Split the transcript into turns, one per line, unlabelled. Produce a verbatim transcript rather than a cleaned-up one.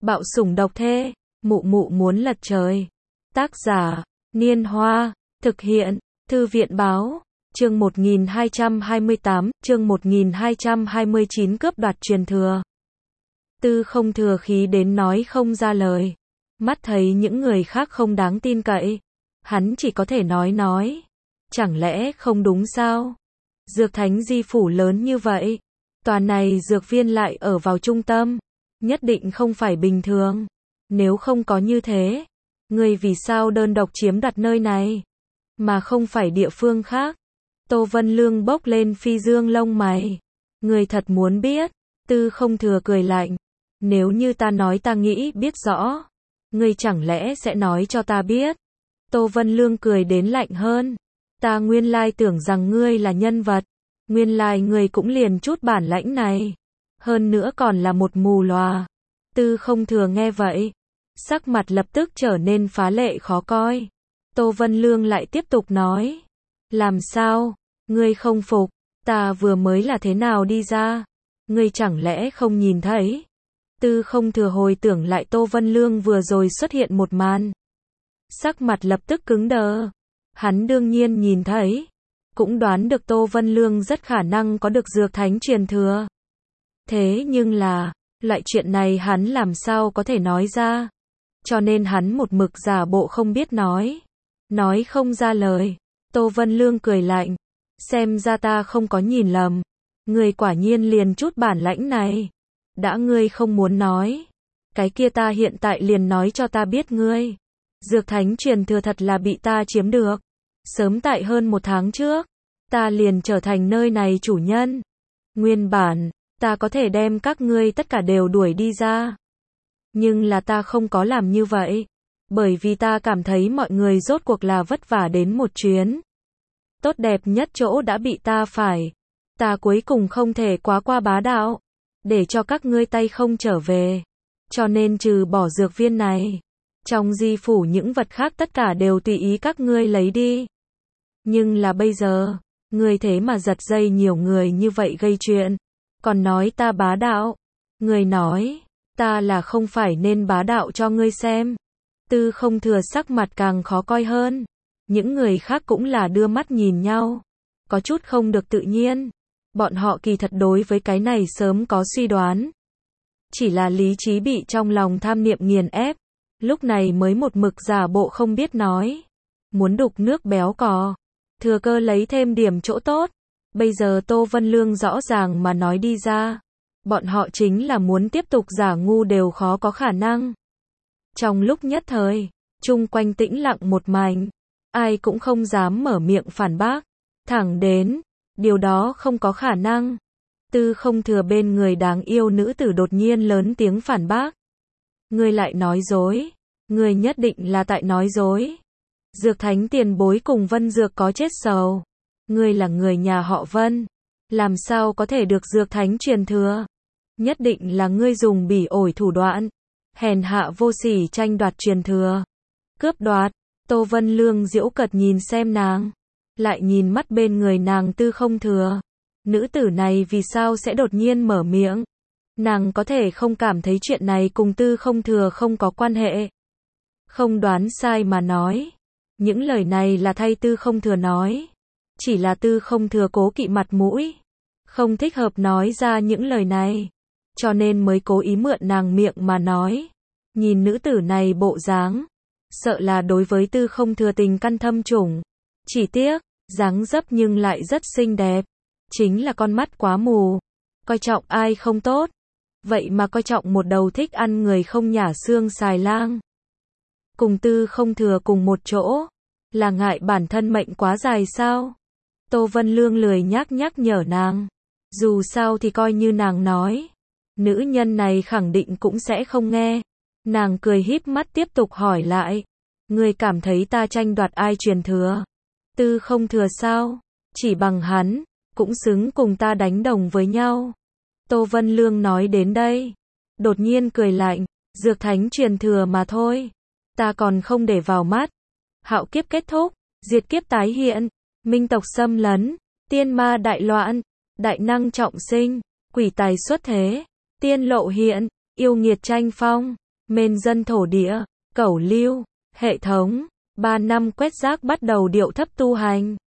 Bạo sủng độc thê, mụ mụ muốn lật trời. Tác giả, Niên Hoa, thực hiện, Thư viện báo, chương một nghìn hai trăm hai mươi tám, chương một nghìn hai trăm hai mươi chín cướp đoạt truyền thừa. Tư Không Thừa khí đến nói không ra lời. Mắt thấy những người khác không đáng tin cậy, hắn chỉ có thể nói nói. Chẳng lẽ không đúng sao? Dược thánh di phủ lớn như vậy, toàn này dược viên lại ở vào trung tâm, nhất định không phải bình thường. Nếu không có như thế, người vì sao đơn độc chiếm đoạt nơi này, mà không phải địa phương khác? Tô Vân Lương bốc lên phi dương lông mày. Người thật muốn biết? Tư Không Thừa cười lạnh. Nếu như ta nói ta nghĩ biết rõ, ngươi chẳng lẽ sẽ nói cho ta biết? Tô Vân Lương cười đến lạnh hơn. Ta nguyên lai tưởng rằng ngươi là nhân vật, nguyên lai ngươi cũng liền chút bản lãnh này, hơn nữa còn là một mù lòa. Tư Không Thừa nghe vậy, sắc mặt lập tức trở nên phá lệ khó coi. Tô Vân Lương lại tiếp tục nói, làm sao, ngươi không phục, ta vừa mới là thế nào đi ra, ngươi chẳng lẽ không nhìn thấy? Tư Không Thừa hồi tưởng lại Tô Vân Lương vừa rồi xuất hiện một màn, sắc mặt lập tức cứng đờ. Hắn đương nhiên nhìn thấy, cũng đoán được Tô Vân Lương rất khả năng có được dược thánh truyền thừa. Thế nhưng là, loại chuyện này hắn làm sao có thể nói ra, cho nên hắn một mực giả bộ không biết nói, nói không ra lời. Tô Vân Lương cười lạnh, xem ra ta không có nhìn lầm, ngươi quả nhiên liền chút bản lãnh này. Đã ngươi không muốn nói, cái kia ta hiện tại liền nói cho ta biết ngươi. Dược thánh truyền thừa thật là bị ta chiếm được. Sớm tại hơn một tháng trước, ta liền trở thành nơi này chủ nhân. Nguyên bản, ta có thể đem các ngươi tất cả đều đuổi đi ra. Nhưng là ta không có làm như vậy. Bởi vì ta cảm thấy mọi người rốt cuộc là vất vả đến một chuyến. Tốt đẹp nhất chỗ đã bị ta phải. Ta cuối cùng không thể quá qua bá đạo, để cho các ngươi tay không trở về. Cho nên trừ bỏ dược viên này, trong di phủ những vật khác tất cả đều tùy ý các ngươi lấy đi. Nhưng là bây giờ, ngươi thế mà giật dây nhiều người như vậy gây chuyện, còn nói ta bá đạo. Ngươi nói, ta là không phải nên bá đạo cho ngươi xem. Tư Không Thừa sắc mặt càng khó coi hơn. Những người khác cũng là đưa mắt nhìn nhau, có chút không được tự nhiên. Bọn họ kỳ thật đối với cái này sớm có suy đoán. Chỉ là lý trí bị trong lòng tham niệm nghiền ép, lúc này mới một mực giả bộ không biết nói. Muốn đục nước béo cò, thừa cơ lấy thêm điểm chỗ tốt. Bây giờ Tô Vân Lương rõ ràng mà nói đi ra, bọn họ chính là muốn tiếp tục giả ngu đều khó có khả năng. Trong lúc nhất thời, chung quanh tĩnh lặng một mảnh, ai cũng không dám mở miệng phản bác. Thẳng đến, điều đó không có khả năng. Tư Không Thừa bên người đáng yêu nữ tử đột nhiên lớn tiếng phản bác. Ngươi lại nói dối, ngươi nhất định là tại nói dối. Dược thánh tiền bối cùng Vân Dược có chết sầu. Ngươi là người nhà họ Vân, làm sao có thể được dược thánh truyền thừa? Nhất định là ngươi dùng bỉ ổi thủ đoạn, hèn hạ vô sỉ tranh đoạt truyền thừa. Cướp đoạt. Tô Vân Lương giễu cợt nhìn xem nàng, lại nhìn mắt bên người nàng Tư Không Thừa. Nữ tử này vì sao sẽ đột nhiên mở miệng? Nàng có thể không cảm thấy chuyện này cùng Tư Không Thừa không có quan hệ. Không đoán sai mà nói, những lời này là thay Tư Không Thừa nói. Chỉ là Tư Không Thừa cố kỵ mặt mũi, không thích hợp nói ra những lời này, cho nên mới cố ý mượn nàng miệng mà nói. Nhìn nữ tử này bộ dáng, sợ là đối với Tư Không Thừa tình căn thâm trùng. Chỉ tiếc, dáng dấp nhưng lại rất xinh đẹp. Chính là con mắt quá mù, coi trọng ai không tốt, vậy mà coi trọng một đầu thích ăn người không nhả xương xài lang. Cùng Tư Không Thừa cùng một chỗ, là ngại bản thân mệnh quá dài sao? Tô Vân Lương lười nhác nhắc nhở nàng. Dù sao thì coi như nàng nói, nữ nhân này khẳng định cũng sẽ không nghe. Nàng cười híp mắt tiếp tục hỏi lại. Ngươi cảm thấy ta tranh đoạt ai truyền thừa? Tư Không Thừa sao? Chỉ bằng hắn, cũng xứng cùng ta đánh đồng với nhau. Tô Vân Lương nói đến đây, đột nhiên cười lạnh. Dược thánh truyền thừa mà thôi, ta còn không để vào mắt. Hạo kiếp kết thúc, diệt kiếp tái hiện, minh tộc xâm lấn, tiên ma đại loạn, đại năng trọng sinh, quỷ tài xuất thế, tiên lộ hiện, yêu nghiệt tranh phong. Mên dân thổ địa, cẩu lưu, hệ thống, ba năm quét rác bắt đầu điệu thấp tu hành.